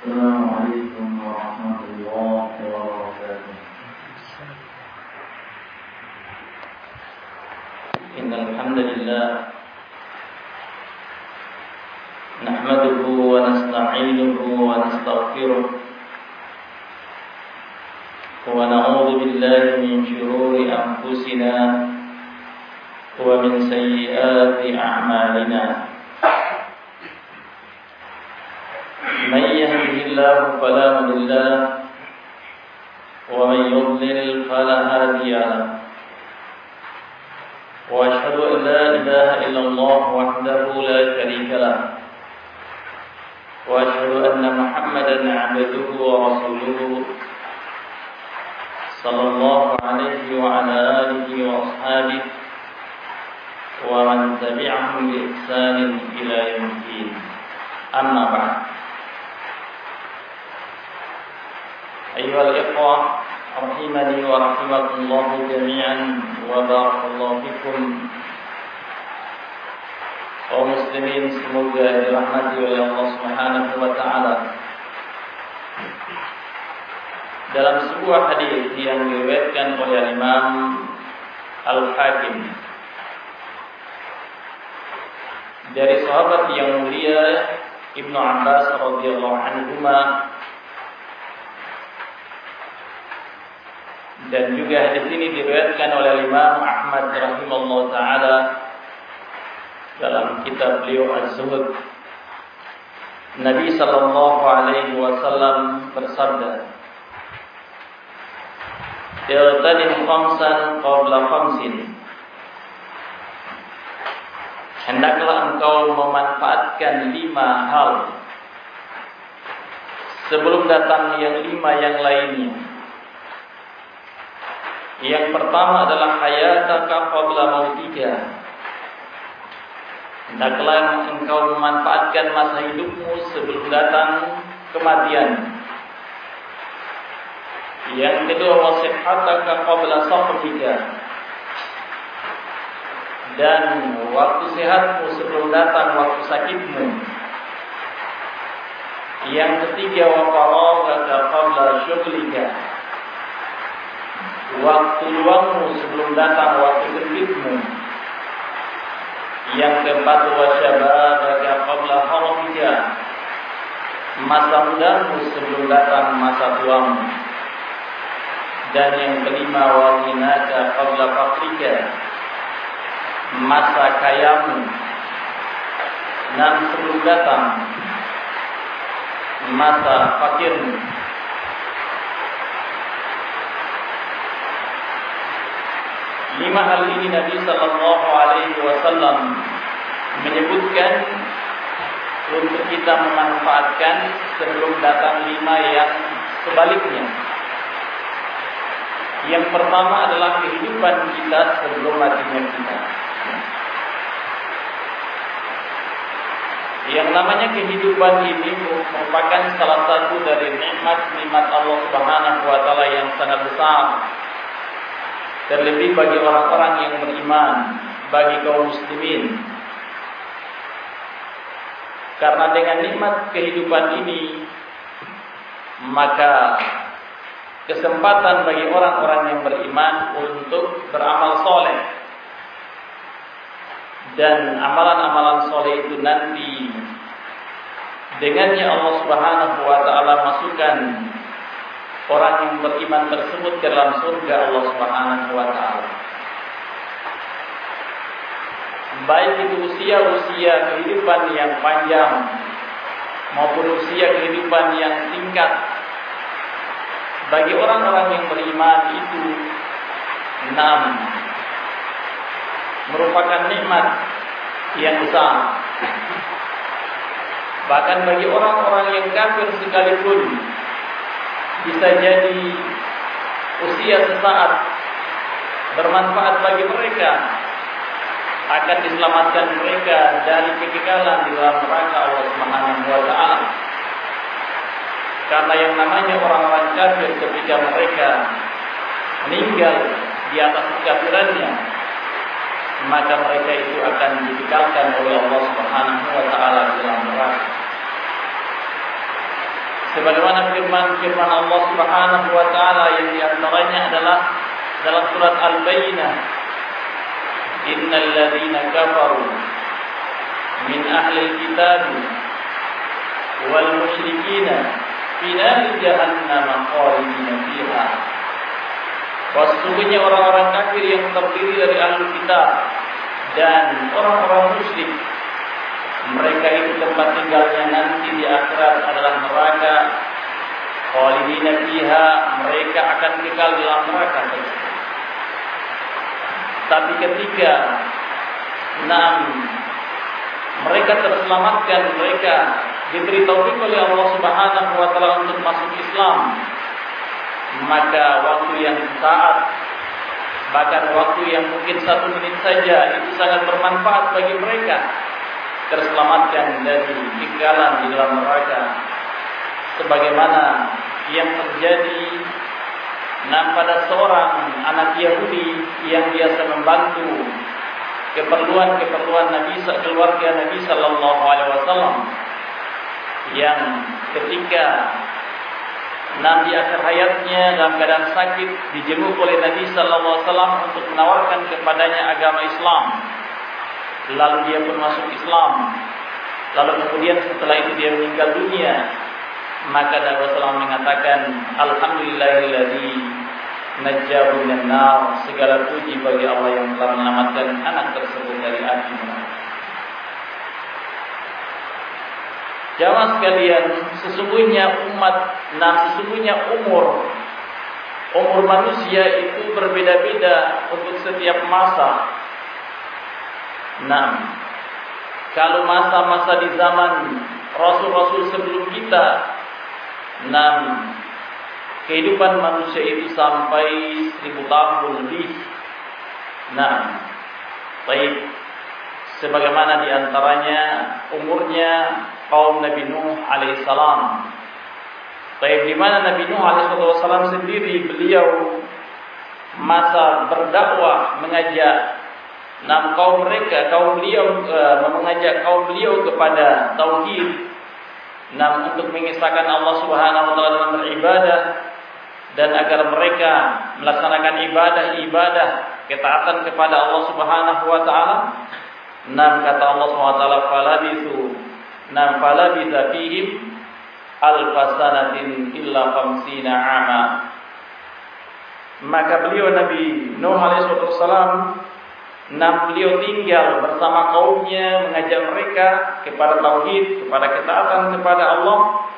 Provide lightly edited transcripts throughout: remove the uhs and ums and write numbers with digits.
السلام عليكم ورحمة الله وبركاته. إن الحمد لله نحمده ونستعينه ونستغفره ونعوذ بالله من شرور أنفسنا ومن سيئات أعمالنا. من يهده الله فلا مضل له ومن يضلل فلا هادي له. وأشهد أن لا إله إلا الله وحده لا شريك له وأشهد أن محمدا عبده ورسوله صلى الله عليه وعلى آله وأصحابه ومن تبعهم بإحسان إلى يوم الدين. أما بعد. أيها الإخوة رحمني ورحمكم الله جميعا وبارك الله فيكم. Kaum muslimin semoga dirahmati oleh Allah Subhanahu wa taala. Dalam sebuah hadis yang diriwayatkan oleh Imam Al-Hakim dari sahabat yang mulia Ibnu Abbas radhiyallahu anhuma, dan juga hadis ini diriwayatkan oleh Imam Ahmad rahimahullah taala dalam kitab beliau Az-Zuhud. Nabi sallallahu alaihi wasallam bersabda, "Irtanim khamsan qabla khamsin." Hendaklah engkau memanfaatkan 5 hal sebelum datang yang 5 yang lainnya. Yang pertama adalah hayataka qabla mautika. Hendaklah engkau memanfaatkan masa hidupmu sebelum datang kematian. Yang kedua, wasihhataka qabla saqtika. Dan waktu sehatmu sebelum datang waktu sakitmu. Yang ketiga, wa faraghaka qabla syughlika. Waktu luangmu sebelum datang waktu sempitmu. Yang keempat, wa syababaka qabla haramika. Masa mudamu sebelum datang masa tuamu. Dan yang kelima, wa ghinaka qabla faqrika. Masa kayamu sebelum datang masa fakirmu. Lima hal ini Nabi sallallahu alaihi wasallam menyebutkan untuk kita memanfaatkan sebelum datang 5 yang sebaliknya. Yang pertama adalah kehidupan kita sebelum matinya kita. Yang namanya kehidupan ini merupakan salah satu dari nikmat-nikmat Allah Subhanahu wa taala yang sangat besar. Terlebih bagi orang-orang yang beriman, bagi kaum muslimin. Karena dengan nikmat kehidupan ini, maka kesempatan bagi orang-orang yang beriman untuk beramal soleh. Dan amalan-amalan soleh itu nanti dengannya Allah Subhanahu wa taala masukkan orang yang beriman tersebut ke dalam surga Allah Subhanahu wa taala. Baik itu usia kehidupan yang panjang maupun usia kehidupan yang singkat. Bagi orang-orang yang beriman itu 6 merupakan nikmat yang besar. Bahkan bagi orang-orang yang kafir sekalipun, bisa jadi usia sesaat bermanfaat bagi mereka, akan diselamatkan mereka dari kekekalan di dalam neraka Allah Subhanahu wa taala. Karena yang namanya orang-orang kafir ketika mereka meninggal di atas kekafirannya, maka mereka itu akan dikekalkan oleh Allah Subhanahu wa taala di dalam neraka. Sebagaimana firman Allah Subhanahu wa taala yang di antaranya adalah dalam surat Al-Bayyinah, innal ladzina kafaru min ahli kitab wal musyrikin fi nari jahannam khalidina fiha. Sesungguhnya orang-orang kafir yang terdiri dari ahli kitab dan orang-orang musyrik, mereka itu tempat tinggalnya nanti di akhirat adalah neraka. Khalidina fiha, mereka akan kekal dalam neraka tersebut. Tapi ketika mereka terselamatkan, mereka diberi taufik oleh Allah Subhanahu wa taala untuk masuk Islam, maka waktu yang sesaat, bahkan waktu yang mungkin 1 menit saja, itu sangat bermanfaat bagi mereka, terselamatkan dari kekekalan di dalam neraka. Sebagaimana yang terjadi pada seorang anak Yahudi yang biasa membantu keperluan keluarga Nabi sallallahu alaihi wasallam, yang ketika di akhir hayatnya dalam keadaan sakit dijenguk oleh Nabi sallallahu alaihi wasallam untuk menawarkan kepadanya agama Islam. Lalu dia pun masuk Islam. Lalu kemudian setelah itu dia meninggal dunia. Maka Nabi SAW mengatakan, alhamdulillahilladzi najjahu minan nar. Segala puji bagi Allah yang telah menyelamatkan anak tersebut dari api neraka. Jamaah sekalian, sesungguhnya umur manusia itu berbeda-beda untuk setiap masa. Kalau masa-masa di zaman Rasul-Rasul sebelum kita, kehidupan manusia itu sampai 1000 tahun lebih. Baik, sebagaimana diantaranya umurnya kaum Nabi Nuh alaihissalam. Baik, di mana Nabi Nuh alaihissalam sendiri, beliau masa berdakwah, mengajak mengajak kaum beliau kepada tauhid, untuk mengisahkan Allah Subhanahu wa taala dalam beribadah, dan agar mereka melaksanakan ibadah ketaatan kepada Allah Subhanahu wa taala. Kata Allah Subhanahu wa taala, falabitha fihim alfasanatin illa 50 ama. Maka beliau Nabi Nuh alaihi wasallam, beliau tinggal bersama kaumnya, mengajak mereka kepada tauhid, kepada ketaatan kepada Allah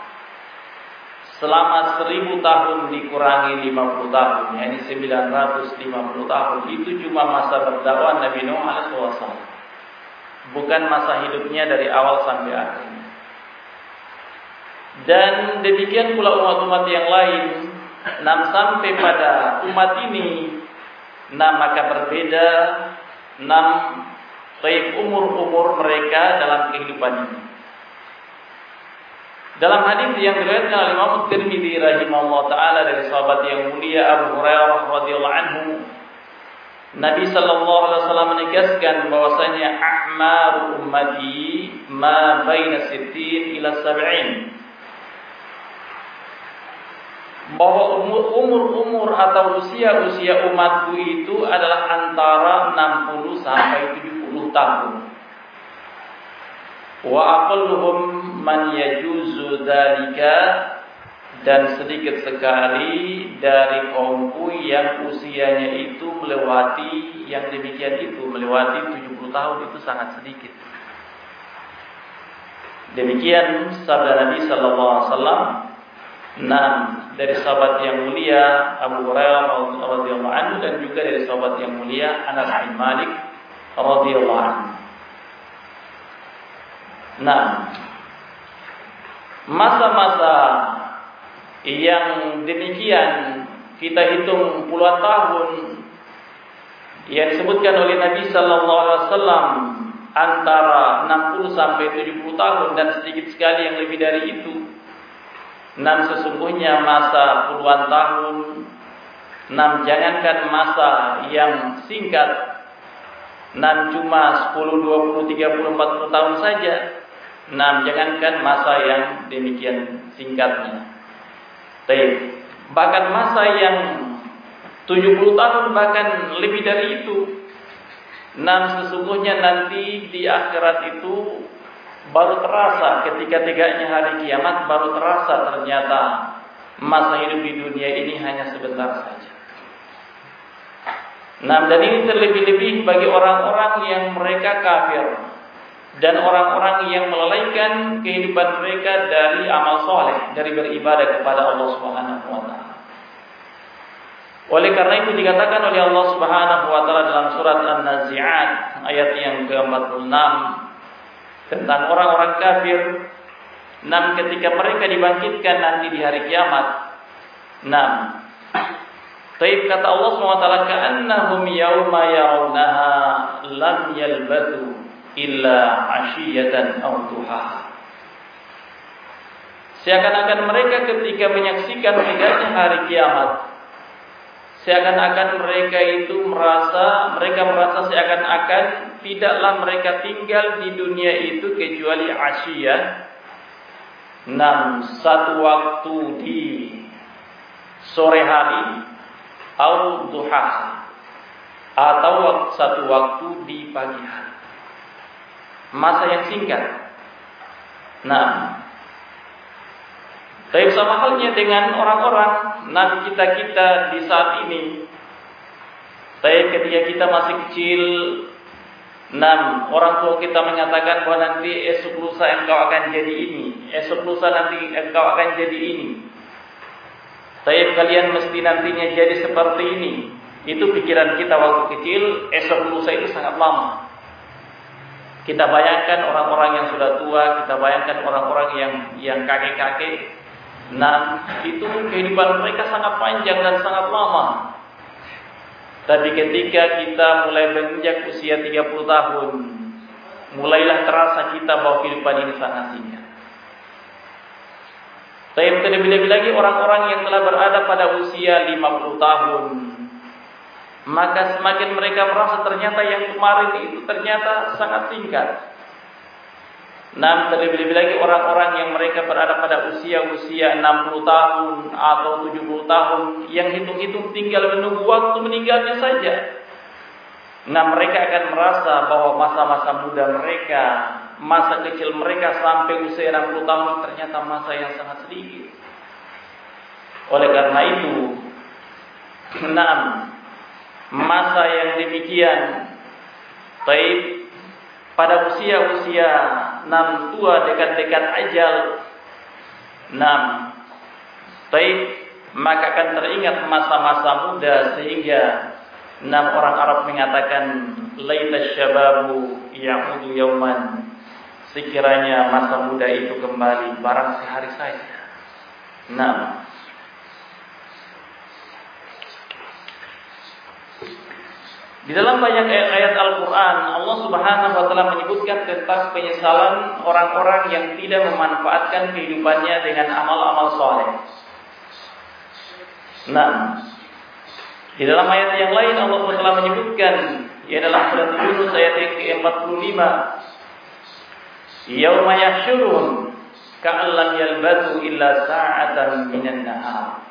selama 1000 tahun dikurangi 50 tahun, yakni 950 tahun. Itu cuma masa berdakwah Nabi Nuh alaihi wasallam, bukan masa hidupnya dari awal sampai akhir. Dan demikian pula umat-umat yang lain, sampai pada umat ini, maka berbeda umur mereka dalam kehidupan ini. Dalam hadis yang diriwayatkan oleh Imam Tirmidzi rahimahullah taala dari sahabat yang mulia Abu Hurairah radhiyallahu anhu, Nabi sallallahu alaihi wasallam menegaskan bahwasanya a'mar ummati ma baina 60 ila 70. Bahwa umur atau usia umatku itu adalah antara 60 sampai 70 tahun. Wa aqalluhum man yajuzu dzalika, dan sedikit sekali dari kaumku yang usianya itu melewati yang demikian itu, melewati 70 tahun, itu sangat sedikit. Demikian sabda Nabi sallallahu alaihi wasallam. Dari sahabat yang mulia Abu Hurairah radhiyallahu anhu, dan juga dari sahabat yang mulia Anas bin Malik radhiyallahu anhu. Masa-masa yang demikian kita hitung puluhan tahun yang disebutkan oleh Nabi sallallahu alaihi wasallam, antara 60 sampai 70 tahun dan sedikit sekali yang lebih dari itu. Sesungguhnya masa puluhan tahun, jangankan masa yang singkat, cuma 10, 20, 30, 40 tahun saja, Nah, jangankan masa yang demikian singkatnya. Bahkan masa yang 70 tahun bahkan lebih dari itu. Nah, sesungguhnya nanti di akhirat itu baru terasa ketika tegaknya hari kiamat, baru terasa ternyata masa hidup di dunia ini hanya sebentar saja. Nah, dan ini terlebih-lebih bagi orang-orang yang mereka kafir dan orang-orang yang melalaikan kehidupan mereka dari amal soleh, dari beribadah kepada Allah Subhanahu wa taala. Oleh karena itu dikatakan oleh Allah Subhanahu wa taala dalam surat An-Nazi'at ayat yang ke-46 tentang orang-orang kafir, ketika mereka dibangkitkan nanti di hari kiamat. Taib kata Allah SWT, ka'annahum yawma yarawnaha lam yalbathu illa ashiyatan aw duhaha. Seakan-akan mereka ketika menyaksikan tegaknya hari kiamat, seakan-akan mereka merasa seakan-akan tidaklah mereka tinggal di dunia itu kecuali asyiyah, satu waktu di sore hari, atau duha, atau satu waktu di pagi hari. Masa yang singkat. Tapi sama halnya dengan orang-orang nabi kita di saat ini. Tapi ketika kita masih kecil, orang tua kita mengatakan bahwa nanti esok lusa engkau akan jadi ini, esok lusa nanti engkau akan jadi ini. Tapi kalian mesti nantinya jadi seperti ini. Itu pikiran kita waktu kecil. Esok lusa itu sangat lama. Kita bayangkan orang-orang yang sudah tua, kita bayangkan orang-orang yang kakek-kakek. Itu kehidupan mereka sangat panjang dan sangat lama. Tapi ketika kita mulai beranjak usia 30 tahun, mulailah terasa kita bahwa kehidupan ini sangat singkat. Tapi terlebih-lebih lagi orang-orang yang telah berada pada usia 50 tahun, maka semakin mereka merasa ternyata yang kemarin itu ternyata sangat singkat. Terlebih-lebih lagi orang-orang yang mereka berada pada usia-usia 60 tahun atau 70 tahun, yang hitung-hitung tinggal menunggu waktu meninggalnya saja. Mereka akan merasa bahwa masa-masa muda mereka, masa kecil mereka sampai usia 60 tahun ternyata masa yang sangat sedikit. Oleh karena itu, masa yang demikian, pada usia-usia tua dekat-dekat ajal, maka akan teringat masa-masa muda, sehingga orang Arab mengatakan laita syababu ya'udu yauman, sekiranya masa muda itu kembali barang sehari saja. Di dalam banyak ayat Al-Quran, Allah Subhanahu wa taala menyebutkan tentang penyesalan orang-orang yang tidak memanfaatkan kehidupannya dengan amal-amal soleh. Di dalam ayat yang lain Allah telah menyebutkan, yaitu dalam surat Yunus ayat yang ke-45, yauma yahsyuruhum ka'an lam yalbathu illa sa'atan minan nahar.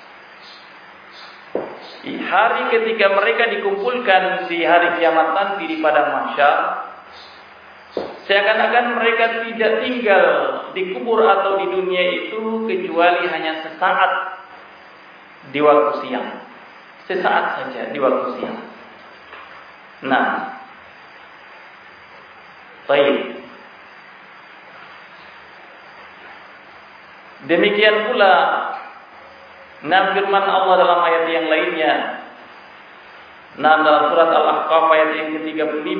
Di hari ketika mereka dikumpulkan di hari kiamat nanti di padang mahsyar, seakan-akan mereka tidak tinggal di kubur atau di dunia itu kecuali hanya sesaat di waktu siang. Sesaat saja di waktu siang. Baik. Demikian pula firman Allah dalam ayat yang lainnya. Dalam surat Al-Ahqaf ayat yang ke-35,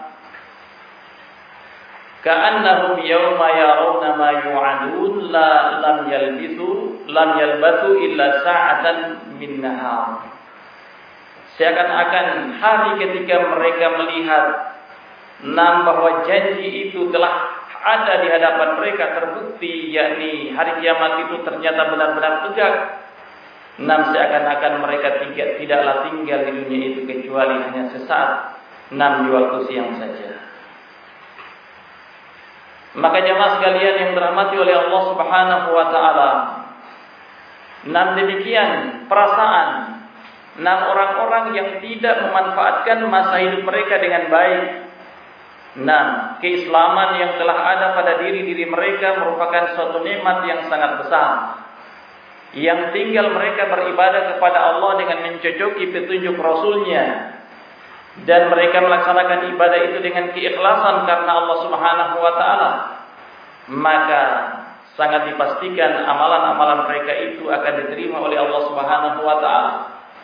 ka'annahum yawma yarawna ma yu'adun lam yalbathu illa sa'atan min nahar. Seakan-akan hari ketika mereka melihat bahwa janji itu telah ada di hadapan mereka, terbukti, yakni hari kiamat itu ternyata benar-benar tegak. Seakan-akan mereka tidaklah tinggal di dunia itu kecuali hanya sesaat, di waktu siang saja. Maka jemaah sekalian yang dirahmati oleh Allah Subhanahu wa taala, demikian perasaan orang-orang yang tidak memanfaatkan masa hidup mereka dengan baik. Keislaman yang telah ada pada diri-diri mereka merupakan suatu nikmat yang sangat besar, yang tinggal mereka beribadah kepada Allah dengan mencocoki petunjuk Rasulnya, dan mereka melaksanakan ibadah itu dengan keikhlasan karena Allah Subhanahu wa taala, maka sangat dipastikan amalan-amalan mereka itu akan diterima oleh Allah Subhanahu wa taala.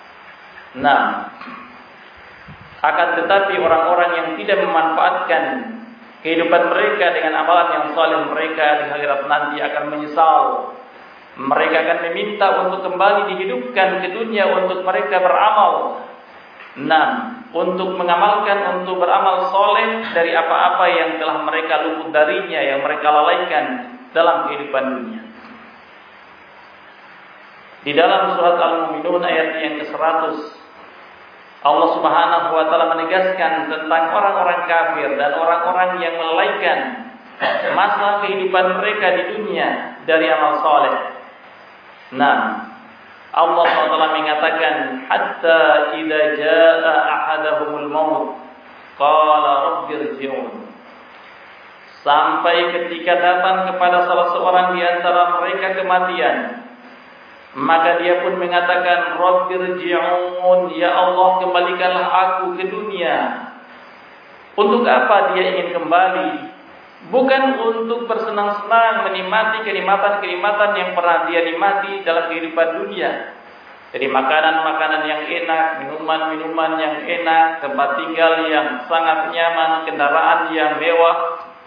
Akan tetapi orang-orang yang tidak memanfaatkan kehidupan mereka dengan amalan yang saleh, mereka di akhirat nanti akan menyesal. Mereka akan meminta untuk kembali dihidupkan ke dunia untuk mereka beramal. Untuk mengamalkan, untuk beramal soleh dari apa-apa yang telah mereka luput darinya, yang mereka lalaikan dalam kehidupan dunia. Di dalam surat Al-Mu'minun ayat yang ke-100, Allah Subhanahu wa taala menegaskan tentang orang-orang kafir dan orang-orang yang melalaikan masa kehidupan mereka di dunia dari amal saleh. Allah SWT mengatakan, hatta idza jaa ahadahumul maut qala rabbirji'un. Sampai ketika datang kepada salah seorang di antara mereka kematian, maka dia pun mengatakan, rabbirji'un, ya Allah, kembalikanlah aku ke dunia. Untuk apa dia ingin kembali? Bukan untuk bersenang-senang menikmati kenikmatan-kenikmatan yang pernah dia nikmati dalam kehidupan dunia. Jadi makanan-makanan yang enak, minuman-minuman yang enak, tempat tinggal yang sangat nyaman, kendaraan yang mewah,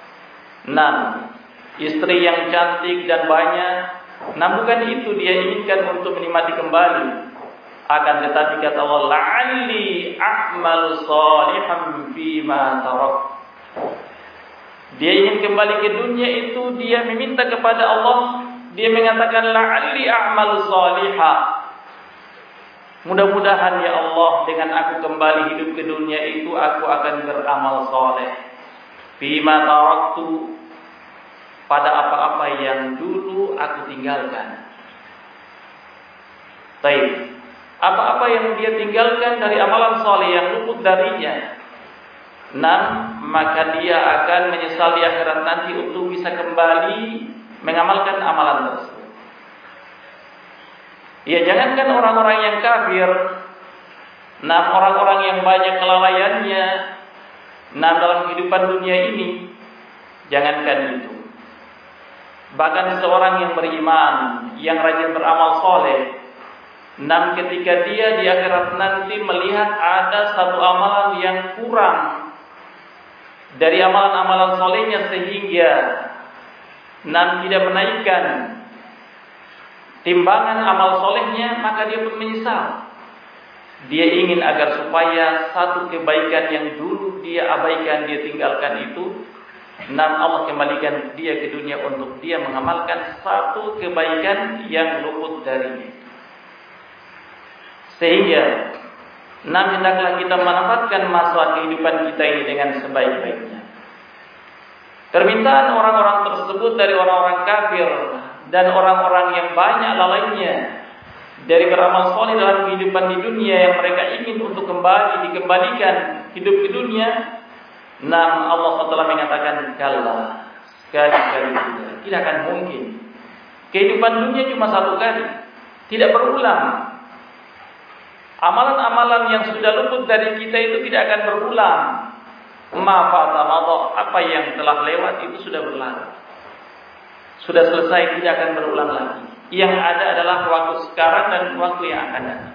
istri yang cantik dan banyak. Bukan itu dia inginkan untuk menikmati kembali. Akan tetapi kata Allah, la'alli a'malu shalihan fima tarak. Dia ingin kembali ke dunia itu, dia meminta kepada Allah, dia mengatakan, la'alli a'malu shalihan. Mudah-mudahan ya Allah, dengan aku kembali hidup ke dunia itu, aku akan beramal saleh. Fima taraktu, pada apa-apa yang dulu aku tinggalkan. Baik, apa-apa yang dia tinggalkan dari amalan saleh yang luput darinya, maka dia akan menyesal di akhirat nanti untuk bisa kembali mengamalkan amalan tersebut. Ya, jangankan orang-orang yang kafir, orang-orang yang banyak kelalaiannya dalam kehidupan dunia ini, jangankan itu. Bahkan seorang yang beriman, yang rajin beramal soleh, ketika dia di akhirat nanti melihat ada satu amalan yang kurang dari amalan-amalan solehnya, sehingga tidak menaikkan timbangan amal solehnya, maka dia pun menyesal. Dia ingin agar supaya satu kebaikan yang dulu dia abaikan, dia tinggalkan itu, Allah kembalikan dia ke dunia untuk dia mengamalkan satu kebaikan yang luput darinya. Sehingga hendaklah kita memanfaatkan masa kehidupan kita ini dengan sebaik-baiknya. Permintaan orang-orang tersebut dari orang-orang kafir dan orang-orang yang banyak lalainya dari beramal soleh dalam kehidupan di dunia, yang mereka ingin untuk dikembalikan hidup ke dunia, Allah SWT mengatakan, kalla, sekali-kali tidak akan mungkin. Kehidupan dunia cuma satu kali, tidak berulang. Amalan-amalan yang sudah luput dari kita itu tidak akan berulang. Apa yang telah lewat itu sudah berlalu, sudah selesai, tidak akan berulang lagi. Yang ada adalah waktu sekarang dan waktu yang akan datang.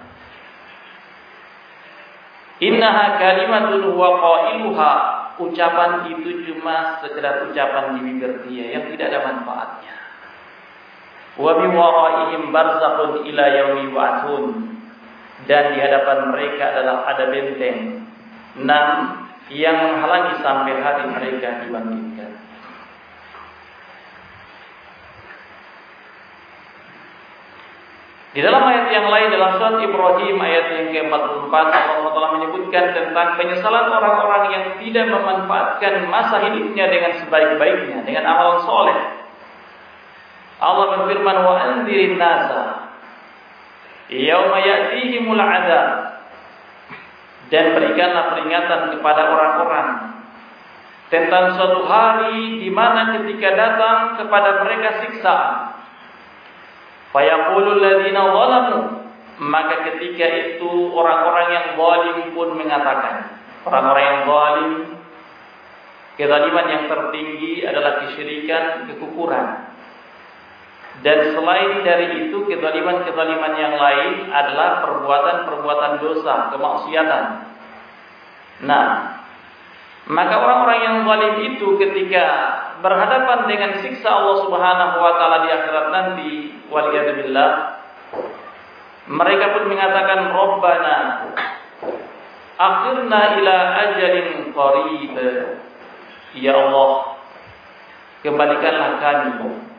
Innaha kalimatun huwa qailuha. Ucapan itu cuma sekedar ucapan di bibir dia yang tidak ada manfaatnya. Wa bi waraihim barzakhun ila yaumi yub'atsun. Dan di hadapan mereka adalah ada benteng yang menghalangi sampai hari mereka dibangkitkan. Di Di dalam ayat yang lain dalam surat Ibrahim ayat yang ke-44 Allah Taala menyebutkan tentang penyesalan orang-orang yang tidak memanfaatkan masa hidupnya dengan sebaik-baiknya dengan amalan soleh. Allah berfirman, wa anzirin nasa yauma ya'tihimul 'adzab, dan berikanlah peringatan kepada orang-orang tentang suatu hari di mana ketika datang kepada mereka siksaan. Fayaqulul ladzina zalamu, maka ketika itu orang-orang yang zalim pun mengatakan, orang-orang yang zalim, kezaliman yang tertinggi adalah kesyirikan, kekufuran. Dan selain dari itu, kezaliman-kezaliman yang lain adalah perbuatan-perbuatan dosa, kemaksiatan. Nah, maka orang-orang yang zalim itu ketika berhadapan dengan siksa Allah Subhanahu wa taala di akhirat nanti, waliyadzubillah, mereka pun mengatakan, Rabbana akhirna ila ajalin qarib. Ya Allah, kembalikanlah kami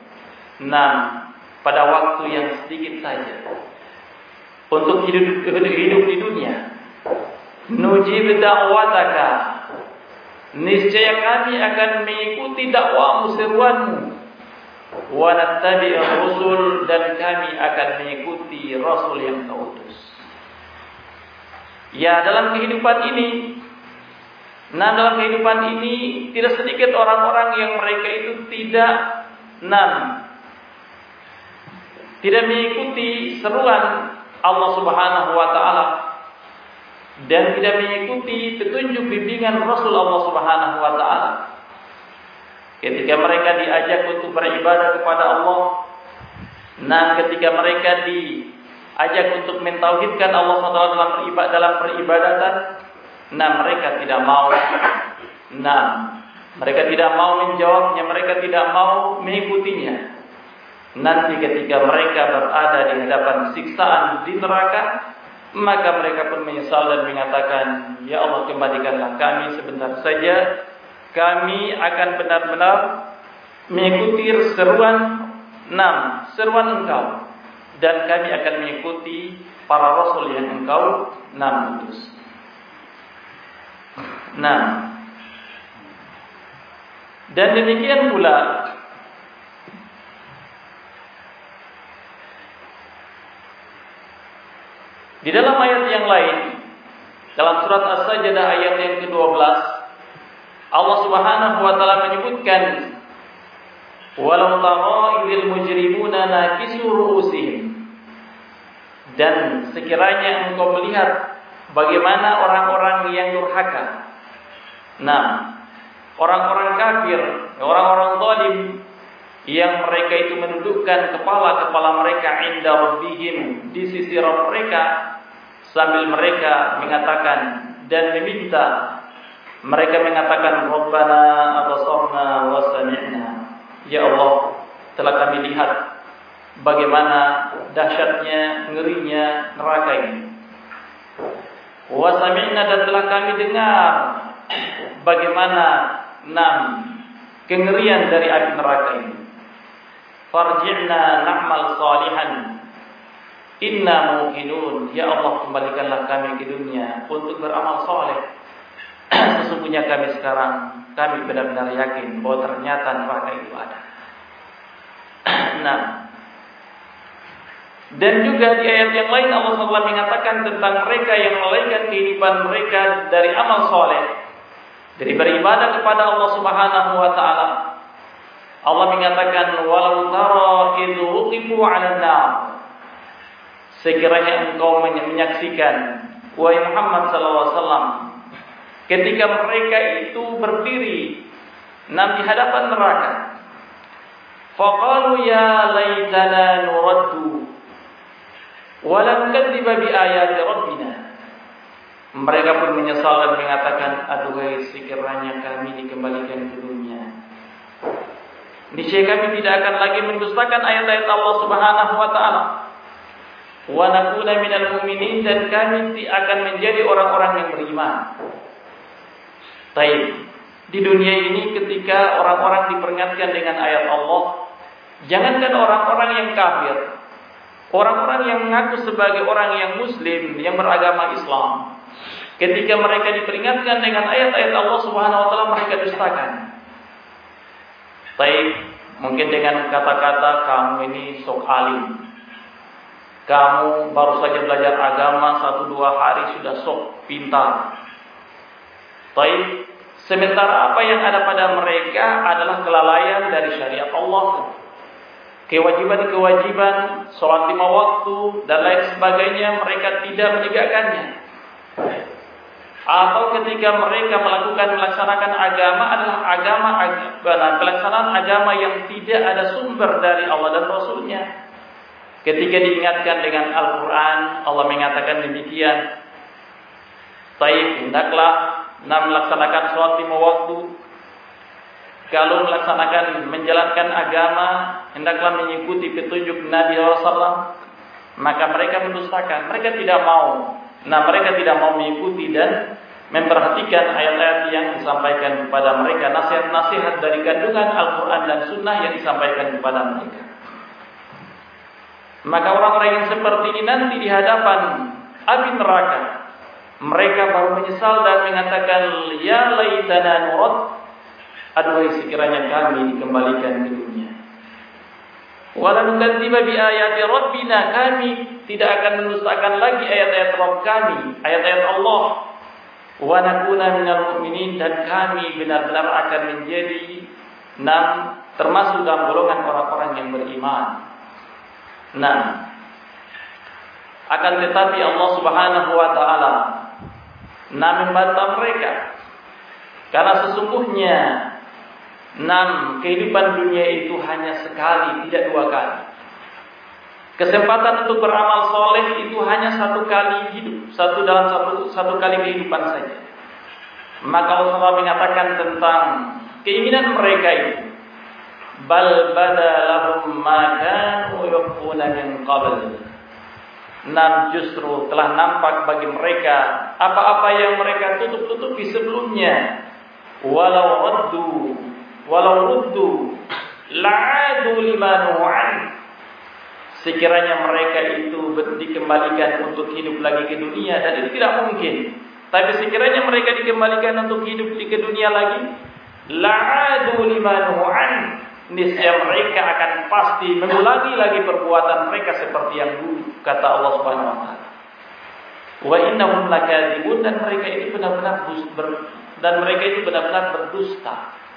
pada waktu yang sedikit saja untuk hidup di dunia. Nujib da'wataka, niscaya kami akan mengikuti dakwahmu, seruanmu. Wa nattabi'ir rusul, dan kami akan mengikuti rasul yang kau utus. Ya, dalam kehidupan ini tidak sedikit orang-orang yang mereka itu tidak mengikuti seruan Allah Subhanahu wa taala dan tidak mengikuti petunjuk bimbingan Rasul Allah Subhanahu wa taala. Ketika mereka diajak untuk beribadah kepada Allah, ketika mereka diajak untuk mentauhidkan Allah SWT dalam peribadatan, mereka tidak mau. Mereka tidak mau menjawabnya, mereka tidak mau mengikutinya. Nanti ketika mereka berada di hadapan siksaan di neraka, maka mereka pun menyesal dan mengatakan, ya Allah, kembalikanlah kami sebentar saja. Kami akan benar-benar mengikuti seruan Engkau, dan kami akan mengikuti para rasul yang Engkau utus. Dan demikian pula di dalam ayat yang lain, dalam surat As-Sajdah ayat yang ke-12, Allah Subhanahu wa taala menyebutkan, walau tara idil mujrimuna nakisu ru'usihim, dan sekiranya engkau melihat bagaimana orang-orang yang durhaka, orang-orang kafir, orang-orang zalim, yang mereka itu menundukkan kepala-kepala mereka inda rabbihim, di sisi Rabb mereka, sambil mereka mengatakan dan meminta, mereka mengatakan, Rabbana abasarna wa sami'na, ya Allah, telah kami lihat bagaimana dahsyatnya, ngerinya neraka ini. Wa sami'na, dan telah kami dengar bagaimana kengerian dari api neraka ini. Farji'na na'mal salihan inna muqinun, ya Allah, kembalikanlah kami ke dunia untuk beramal saleh. Sesungguhnya kami sekarang, kami benar-benar yakin bahwa ternyata neraka itu ada. Dan juga di ayat yang lain Allah SWT mengatakan tentang mereka yang melalaikan kehidupan mereka dari amal saleh, dari beribadah kepada Allah Subhanahu wa taala. Allah mengatakan, walau tara idh wuqifu 'alan nar, sekiranya engkau menyaksikan, wahai Muhammad sallallahu alaihi wasallam, ketika mereka itu berdiri di hadapan neraka, faqalu ya laitana nuraddu wa lam kadziba bi ayati rabbina. Mereka pun menyesal dan mengatakan, aduhai, sekiranya kami dikembalikan ke dunia, niscaya kami tidak akan lagi mendustakan ayat-ayat Allah Subhanahu wa taala. Wa nakuna minal mu'minin, dan kami akan menjadi orang-orang yang beriman. Di dunia ini ketika orang-orang diperingatkan dengan ayat Allah, jangankan orang-orang yang kafir, Orang-orang yang mengaku sebagai orang yang muslim, yang beragama Islam, ketika mereka diperingatkan dengan ayat-ayat Allah Subhanahu wa taala, mereka dustakan. Baik, mungkin dengan kata-kata kamu ini sok alim. Kamu baru saja belajar agama 1-2 hari sudah sok pintar. Baik, sementara apa yang ada pada mereka adalah kelalaian dari syariat Allah. Kewajiban-kewajiban, sholat 5 waktu dan lain sebagainya mereka tidak menegakkannya. Atau ketika mereka melaksanakan agama adalah pelaksanaan agama yang tidak ada sumber dari Allah dan Rasulnya. Ketika diingatkan dengan Al-Quran, Allah mengatakan demikian. Baik, hendaklah melaksanakan sholat 5 waktu. Kalau menjalankan agama, hendaklah mengikuti petunjuk Nabi SAW. Maka mereka mendustakan, mereka tidak mau. Mereka tidak mau mengikuti dan memperhatikan ayat-ayat yang disampaikan kepada mereka, nasihat-nasihat dari kandungan Al-Quran dan Sunnah yang disampaikan kepada mereka. Maka orang-orang yang seperti ini nanti di hadapan api neraka, mereka baru menyesal dan mengatakan, ya laitana nurad, aduhai sekiranya kami dikembalikan ke dunia. Wala nukadziba bi ayati rabbina, kami tidak akan mendustakan lagi ayat-ayat Rabb kami, ayat-ayat Allah. Wa nakuna minal mu'minin, dan kami benar-benar akan menjadi termasuk dalam golongan orang-orang yang beriman. Akan tetapi Allah Subhanahu wa taala membantah mereka, karena sesungguhnya kehidupan dunia itu hanya sekali, tidak 2 kali. Kesempatan untuk beramal soleh itu hanya 1 kali hidup, satu kali kehidupan saja. Maka Allah mengatakan tentang keinginan mereka itu, bal bada lahum ma kanu yukhfuna min qabl. Justru telah nampak bagi mereka apa-apa yang mereka tutup-tutupi sebelumnya. Walau ruddu la'adu limanuhu an. Sekiranya mereka itu dikembalikan untuk hidup lagi ke dunia, dan itu tidak mungkin. Tapi sekiranya mereka dikembalikan untuk hidup ke dunia lagi, la'adu limanuhu an, niscaya mereka akan pasti mengulangi lagi perbuatan mereka seperti yang dulu, kata Allah Subhanahu wa taala. Wa innahum lakadzibun, dan mereka itu benar-benar berdusta.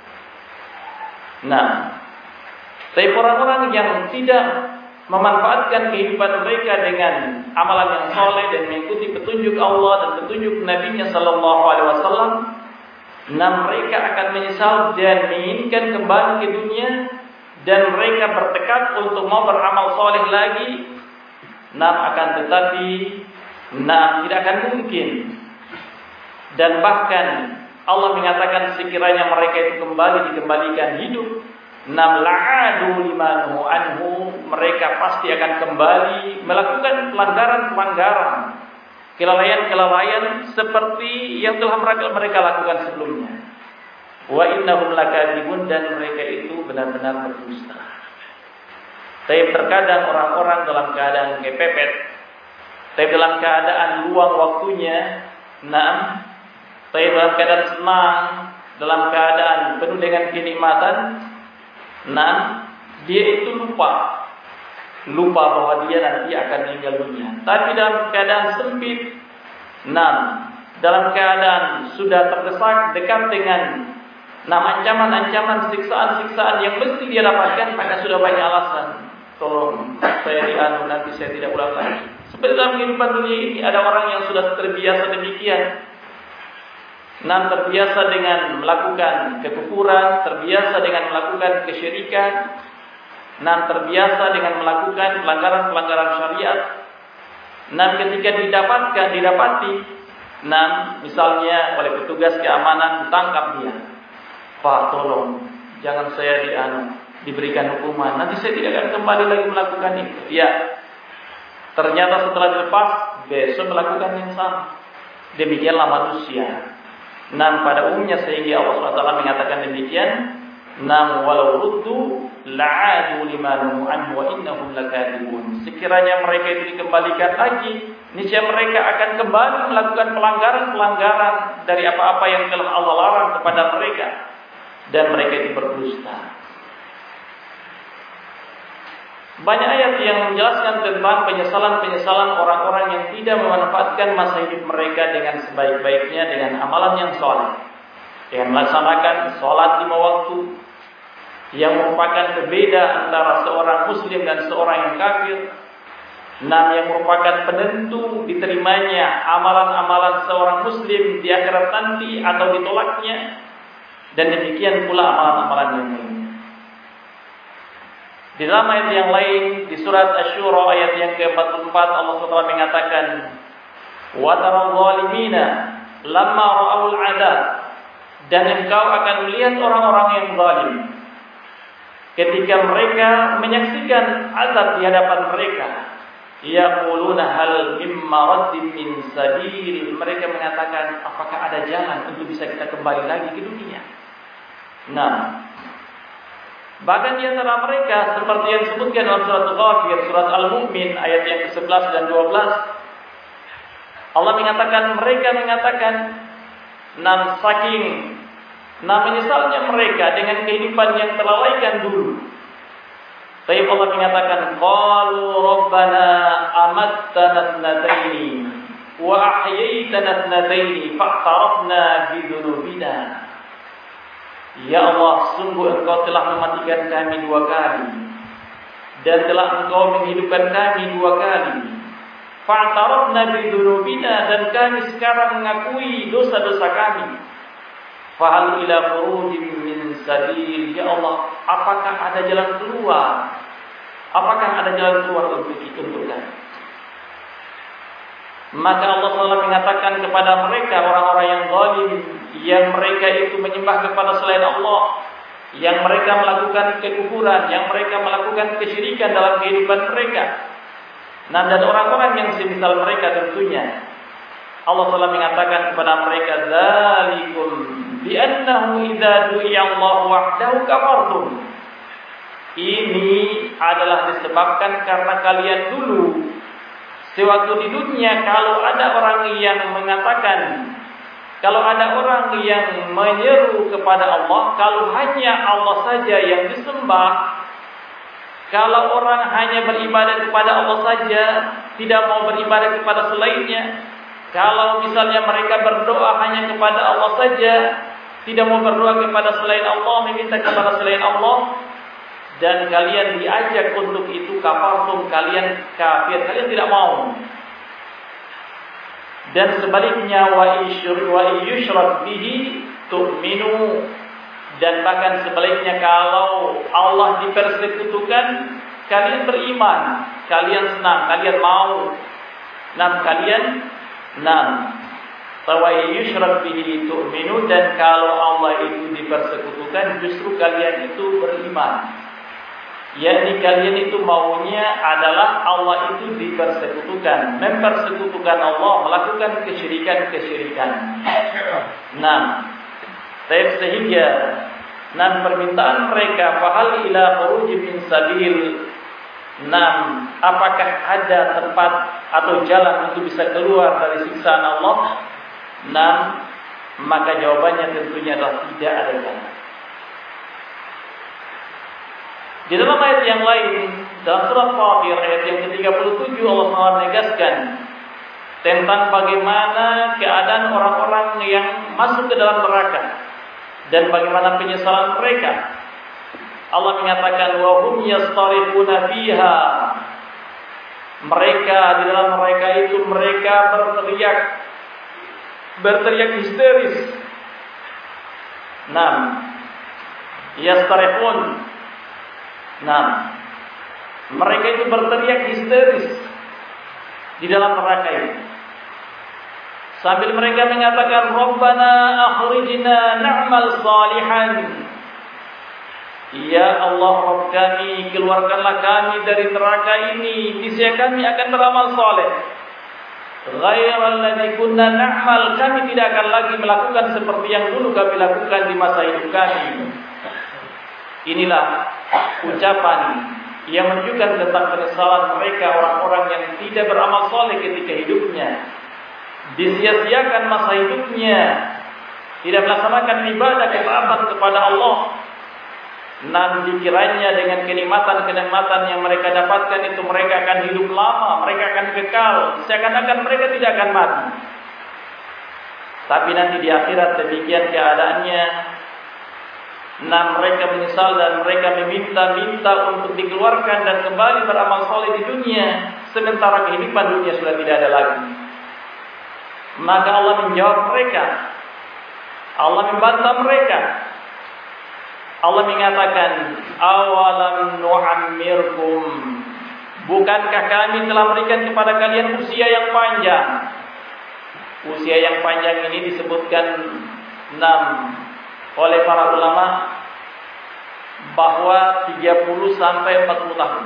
Tapi orang-orang yang tidak memanfaatkan kehidupan mereka dengan amalan yang soleh dan mengikuti petunjuk Allah dan petunjuk Nabi-Nya Sallallahu Alaihi Wasallam, mereka akan menyesal dan menginginkan kembali ke dunia, dan mereka bertekad untuk mau beramal soleh lagi. Akan tetapi tidak akan mungkin. Dan bahkan Allah mengatakan sekiranya mereka itu dikembalikan hidup, la'adu limanuhu anhu, mereka pasti akan kembali melakukan pelanggaran-pelanggaran, kelalaian-kelalaian seperti yang telah mereka lakukan sebelumnya. Wa innahum lakadzibun, dan mereka itu benar-benar berdusta. Tapi terkadang orang-orang dalam keadaan kepepet, tapi dalam keadaan luang waktunya, tapi dalam keadaan senang, dalam keadaan penuh dengan kenikmatan, dia itu lupa bahwa dia nanti akan meninggal dunia. Tapi dalam keadaan sempit, dalam keadaan sudah terdesak, dekat dengan ancaman-ancaman, siksaan-siksaan yang mesti dia dapatkan, maka sudah banyak alasan. Tolong saya nanti saya tidak ulang lagi. Seperti dalam kehidupan dunia ini ada orang yang sudah terbiasa demikian. Terbiasa dengan melakukan kekufuran, terbiasa dengan melakukan kesyirikan, terbiasa dengan melakukan pelanggaran-pelanggaran syariat. Ketika didapati, misalnya oleh petugas keamanan, ditangkap dia. Pak, tolong jangan saya diberikan hukuman, nanti saya tidak akan kembali lagi melakukan itu. Ya, ternyata setelah dilepas, besok melakukan yang sama. Demikianlah manusia. Pada umumnya, sehingga Allah SWT mengatakan demikian, walau ruddu la'adu lima nuhu anhu wa innahum lakadzibun. Sekiranya mereka itu dikembalikan lagi, niscaya mereka akan kembali melakukan pelanggaran-pelanggaran dari apa-apa yang telah Allah larang kepada mereka, dan mereka itu berdusta. Banyak ayat yang menjelaskan tentang penyesalan-penyesalan orang-orang yang tidak memanfaatkan masa hidup mereka dengan sebaik-baiknya dengan amalan yang saleh, dengan melaksanakan salat 5 waktu, yang merupakan berbeda antara seorang muslim dan seorang yang kafir. Yang merupakan penentu diterimanya amalan-amalan seorang muslim di akhirat nanti atau ditolaknya, dan demikian pula amalan-amalan yang lain. Di dalam ayat yang lain di surat Asy-Syura ayat yang ke-44 Allah SWT mengatakan, wa taral zalimina lamma ra'ul 'adzab, dan engkau akan melihat orang-orang yang zalim ketika mereka menyaksikan azab di hadapan mereka. Yaquluna hal mimma raddin min sabil, mereka mengatakan apakah ada jalan untuk bisa kita kembali lagi ke dunia. Bahkan di antara mereka seperti yang disebutkan dalam surat Ghafir, surat Al-Mu'min ayat yang ke-11 dan 12, Allah mereka mengatakan saking menyesalnya mereka dengan kehidupan yang terlalaikan dulu. Tapi Allah mengatakan qalu rabbana amattana thnataini wa ahyaytana thnataini fa'tarafna bi dzunubina. Ya Allah, sungguh Engkau telah mematikan kami 2 kali dan telah Engkau menghidupkan kami 2 kali. Fa'tarafna bi dzunubina, dan kami sekarang mengakui dosa-dosa kami. Fahal ila khurujin min sabil, ya Allah, apakah ada jalan keluar? Apakah ada jalan keluar untuk kami? Maka Allah SWT mengatakan kepada mereka, orang-orang yang zalim, yang mereka itu menyembah kepada selain Allah, yang mereka melakukan kekufuran, yang mereka melakukan kesyirikan dalam kehidupan mereka, dan orang-orang yang semisal mereka tentunya, Allah SWT mengatakan kepada mereka, dzalikum bi'annahu idza du'iya Allah wahdahu kafartum. Ini adalah disebabkan karena kalian dulu sewaktu di dunia, kalau ada orang yang mengatakan, kalau ada orang yang menyeru kepada Allah, kalau hanya Allah saja yang disembah, kalau orang hanya beribadah kepada Allah saja, tidak mau beribadah kepada selainnya, kalau misalnya mereka berdoa hanya kepada Allah saja, tidak mau berdoa kepada selain Allah, meminta kepada selain Allah, dan kalian diajak untuk itu, kafartum, kalian kafir, kalian tidak mau. Dan sebaliknya, wa yusyrak bihi tu'minu, dan bahkan sebaliknya, kalau Allah dipersekutukan, kalian beriman, kalian senang, kalian mau. Wa yusyrak bihi tu'minu, dan kalau Allah itu dipersekutukan, justru kalian itu beriman. Yakni kalian itu maunya adalah Allah itu dipersekutukan, mempersekutukan Allah, melakukan kesyirikan-kesyirikan. Sehingga permintaan mereka, fahal ila khurujin min sabil, apakah ada tempat atau jalan untuk bisa keluar dari siksaan Allah? Maka jawabannya tentunya adalah tidak ada jalan. Di dalam ayat yang lain, dalam surat Fatir ayat yang ke-37, Allah menegaskan tentang bagaimana keadaan orang-orang yang masuk ke dalam neraka dan bagaimana penyesalan mereka. Allah mengatakan, wa hum yastarifuna fiha, mereka di dalam mereka itu mereka berteriak histeris. Yastarifun, mereka itu berteriak histeris di dalam neraka itu, sambil mereka mengatakan, Rabbana akhrijna na'mal salihan. Ya Allah, Rabb kami, keluarkanlah kami dari neraka ini, niscaya kami akan beramal saleh. Ghairal ladzi kunna na'mal, kami tidak akan lagi melakukan seperti yang dulu kami lakukan di masa hidup kami. Inilah ucapan yang menunjukkan tentang penyesalan mereka, orang-orang yang tidak beramal soleh ketika hidupnya, disia-siakan masa hidupnya, tidak melaksanakan ibadah ketaatan kepada Allah. Nan dikiranya dengan kenikmatan-kenikmatan yang mereka dapatkan itu mereka akan hidup lama, mereka akan kekal, seakan-akan mereka tidak akan mati. Tapi nanti di akhirat demikian keadaannya. Mereka menyesal dan mereka meminta-minta untuk dikeluarkan dan kembali beramal soleh di dunia, sementara kehidupan dunia sudah tidak ada lagi. Maka Allah menjawab mereka, Allah membantah mereka. Allah mengatakan, awalam nu'ammirkum, bukankah kami telah berikan kepada kalian usia yang panjang? Usia yang panjang ini disebutkan 6 oleh para ulama bahwa 30 sampai 40 tahun.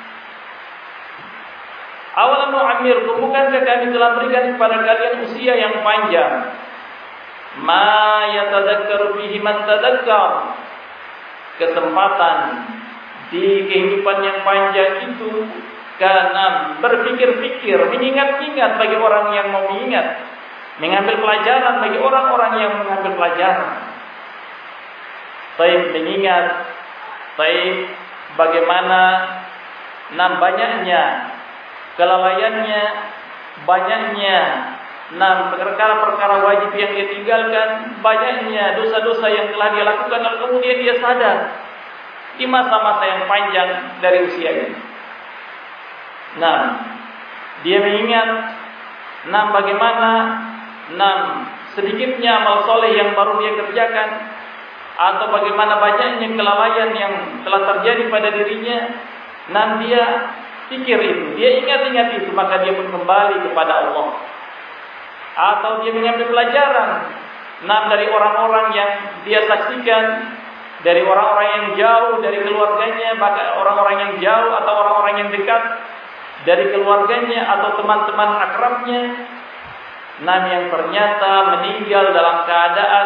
Awalam nu'ammirkum, bukankah kami telah berikan kepada kalian usia yang panjang? Ma yatadzakkaru fihi man tadzakkar. Kesempatan di kehidupan yang panjang itu karena berpikir-pikir, mengingat-ingat bagi orang yang mau mengingat, mengambil pelajaran bagi orang-orang yang mengambil pelajaran. Taib mengingat, taib bagaimana banyaknya kelalaiannya, banyaknya perkara-perkara wajib yang dia tinggalkan, banyaknya dosa-dosa yang telah dia lakukan, lalu kemudian dia sadar di masa-masa yang panjang dari usianya. Dia mengingat bagaimana sedikitnya amal soleh yang baru dia kerjakan, atau bagaimana banyaknya kelalaian yang telah terjadi pada dirinya. Dia pikir itu, dia ingat-ingat itu, maka dia pun kembali kepada Allah. Atau dia mengambil pelajaran dari orang-orang yang dia saksikan, dari orang-orang yang jauh dari keluarganya, bahkan orang-orang yang jauh atau orang-orang yang dekat dari keluarganya atau teman-teman akrabnya, yang ternyata meninggal dalam keadaan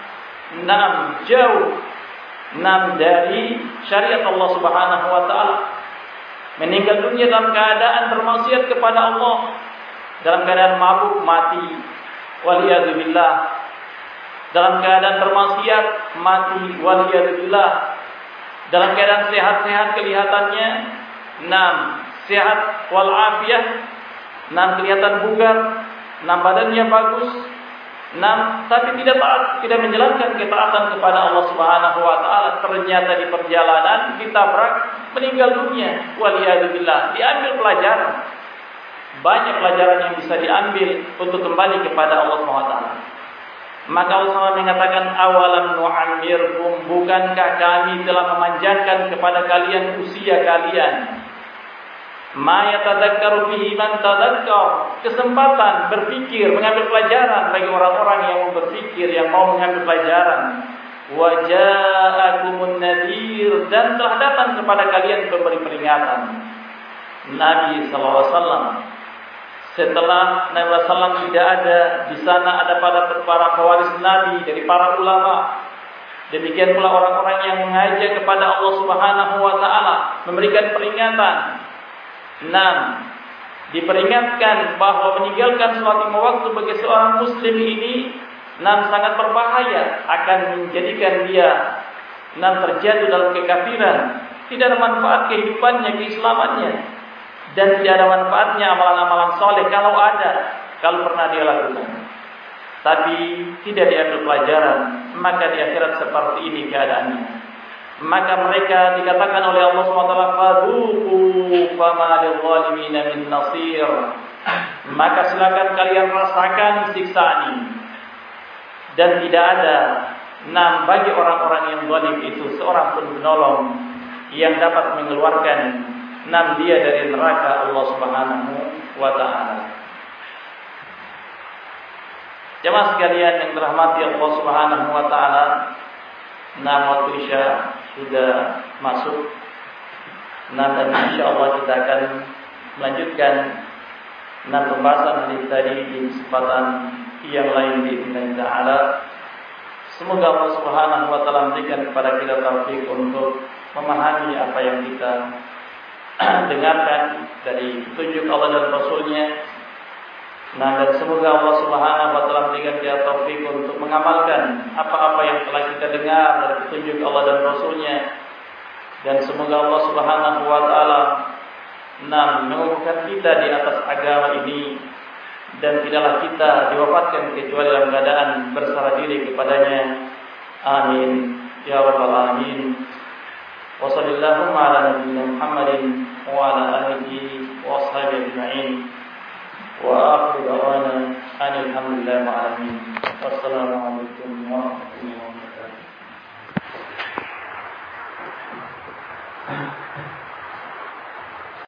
jauh dari syariat Allah Subhanahu wa taala, meninggal dunia dalam keadaan bermaksiat kepada Allah, dalam keadaan mabuk mati, waliyadzubillah, dalam keadaan bermaksiat mati, waliyadzubillah, dalam keadaan sehat-sehat kelihatannya, sehat walafiat, kelihatan bugar, badannya bagus, tapi tidak taat, tidak menjalankan ketaatan kepada Allah Subhanahu wa taala, ternyata di perjalanan ditabrak, meninggal dunia, waliyadzubillah. Diambil pelajaran. Banyak pelajaran yang bisa diambil untuk kembali kepada Allah Subhanahu wa taala. Maka Allah mengatakan, awalam nu'ammirkum, bukankah kami telah memanjangkan kepada kalian usia kalian? Ma yatadzakkaru fihi man tadzakkar, kesempatan berpikir, mengambil pelajaran bagi orang-orang yang mau berpikir, yang mau mengambil pelajaran. Wa ja'akumun nadhir, dan telah datang kepada kalian pemberi peringatan. Nabi sallallahu alaihi wasallam, setelah Nabi SAW tidak ada, di sana ada para pewaris Nabi dari para ulama. Demikian pula orang-orang yang mengajak kepada Allah Subhanahu wa taala, memberikan peringatan. Diperingatkan bahwa meninggalkan sholat lima waktu bagi seorang muslim ini sangat berbahaya, akan menjadikan dia terjatuh dalam kekafiran, tidak ada manfaat kehidupannya, keislamannya, dan tidak ada manfaatnya amalan-amalan soleh kalau pernah dia lakukan, tapi tidak diambil pelajaran, maka di akhirat seperti ini keadaannya. Maka mereka dikatakan oleh Allah SWT, fadhuqu fama lidh-dhalimina min nasir, maka silakan kalian rasakan siksaan ini, dan tidak ada bagi orang-orang yang zalim itu seorang pun penolong yang dapat mengeluarkan dia dari neraka Allah Subhanahu wa taala. Jemaah sekalian yang dirahmati Allah Subhanahu wa taala, waktu Isya sudah masuk. Dan insyaallah kita akan melanjutkan pembahasan hadis tadi di kesempatan yang lain biidznillah taala. Semoga Allah Subhanahu wa taala memberikan kepada kita taufik untuk memahami apa yang kita dengarkan dari petunjuk Allah dan Rasul-Nya. Nah, dan semoga Allah Subhanahu wa taala memberikan kita taufik untuk mengamalkan apa-apa yang telah kita dengar dari petunjuk Allah dan Rasul-Nya. Dan semoga Allah Subhanahu wa taala mengukuhkan kita di atas agama ini, dan tidaklah kita diwafatkan kecuali dalam keadaan berserah diri kepadanya. Amin ya rabbal alamin. Wa sallallahu ala nabiyyina Muhammadin wa ala alihi wa ashabihi ajma'in. Wa akhiru da'wana alhamdulillahi rabbil alamin.